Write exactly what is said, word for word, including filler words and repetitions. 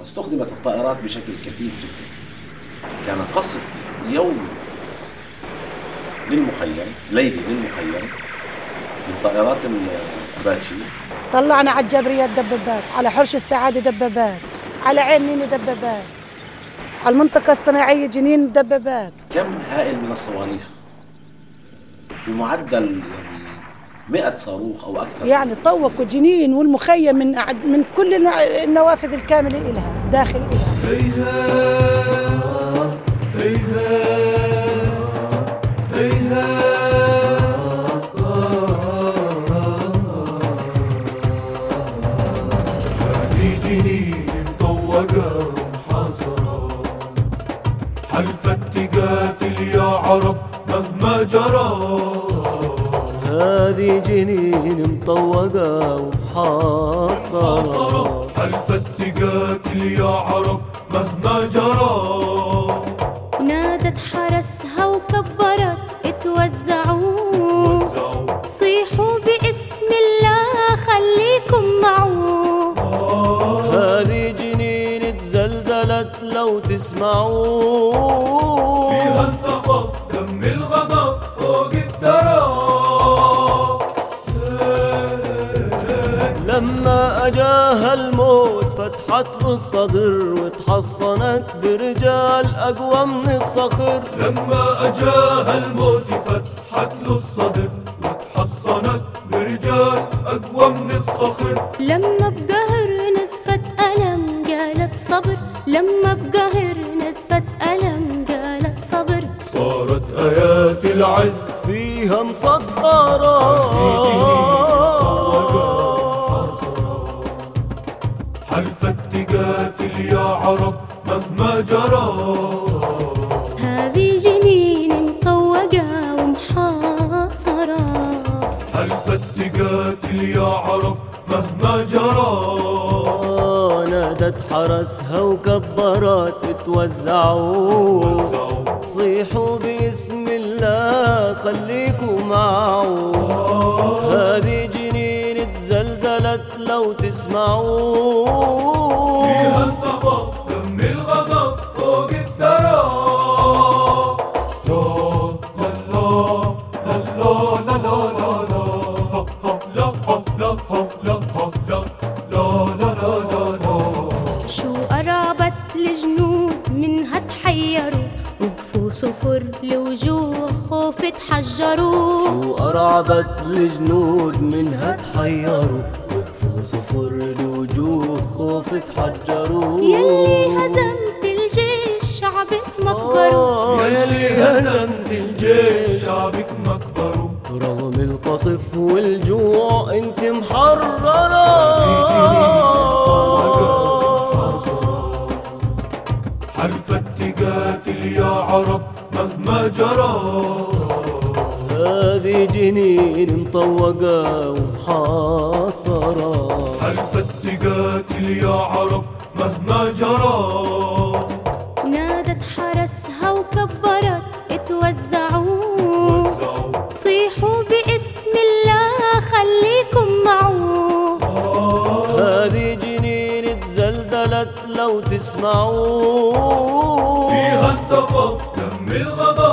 فاستخدمت الطائرات بشكل كثيف جدا. كان قصف يومي للمخيم، ليلي للمخيم، من طائرات الأباتشي. طلعنا على الجبريات دبابات، على حرش السعادة دبابات، على عين نيني دبابات، على المنطقة الصناعية جنين دبابات. كم هائل من الصواريخ بمعدل يعني مئة صاروخ أو أكثر. يعني طوقوا جنين والمخيم من من كل النوافذ الكاملة إلها داخل إلها. هيها هيها هيها هذه جنين مطوقة ومحاصرة، حلفت تقاتل يا عرب مهما جرى. هذه جنين مطوقة ومحاصرة، حلفت تقاتل يا عرب مهما جرى. نادت حرسها وكبرت اتوزعوا، صيحوا باسم الله خليكم معه. هذه جنين تزلزلت لو تسمعوا، فيها انتفض دم الغضب فوق الثرى. لما أجاها الموت فتحت له الصدر، وتحصنت برجال أقوى من الصخر. لما أجاها الموت فتحت له الصدر، وتحصنت برجال أقوى من الصخر. لما بقهر نزفت ألم قالت صبر، لما بقهر نزفت ألم قالت صبر. صارت آيات العز فيها مصدرة، حلفت تقاتل يا عرب مهما جرى. هذه جنين مطوقة ومحاصرة، حلفت تقاتل يا عرب مهما جرى. نادت حرسها وكبرت اتوزعوا، صيحوا باسم الله خليكوا معه. هذه جنين تزلزلت لو تسمعوا، فيها انتفض دم الغضب فوق الثرى. لا لا لا لا لا لا لا لا لا لا لا. شو قربت الجنود منها تحيروا، وقفوا صفر لوجوه خوف تحجروا. شو أرعبت الجنود منها تحيروا، وقفوا صفر لوجوه خوف تحجروا. يلي هزمت الجيش شعبك مكبروا، يلي هزمت الجيش شعبك مكبروا. رغم القصف والجوع انت محررة. حلفت تقاتل يا عرب مهما جرى. هذه جنين مطوقة ومحاصرة، حلفت تقاتل يا عرب مهما جرى. نادت حرسها وكبرت اتوزعوا، صيحوا باسم الله خليكم معه. هذه جنين تزلزلت لو تسمعوا، فيها انتفض دم الغضب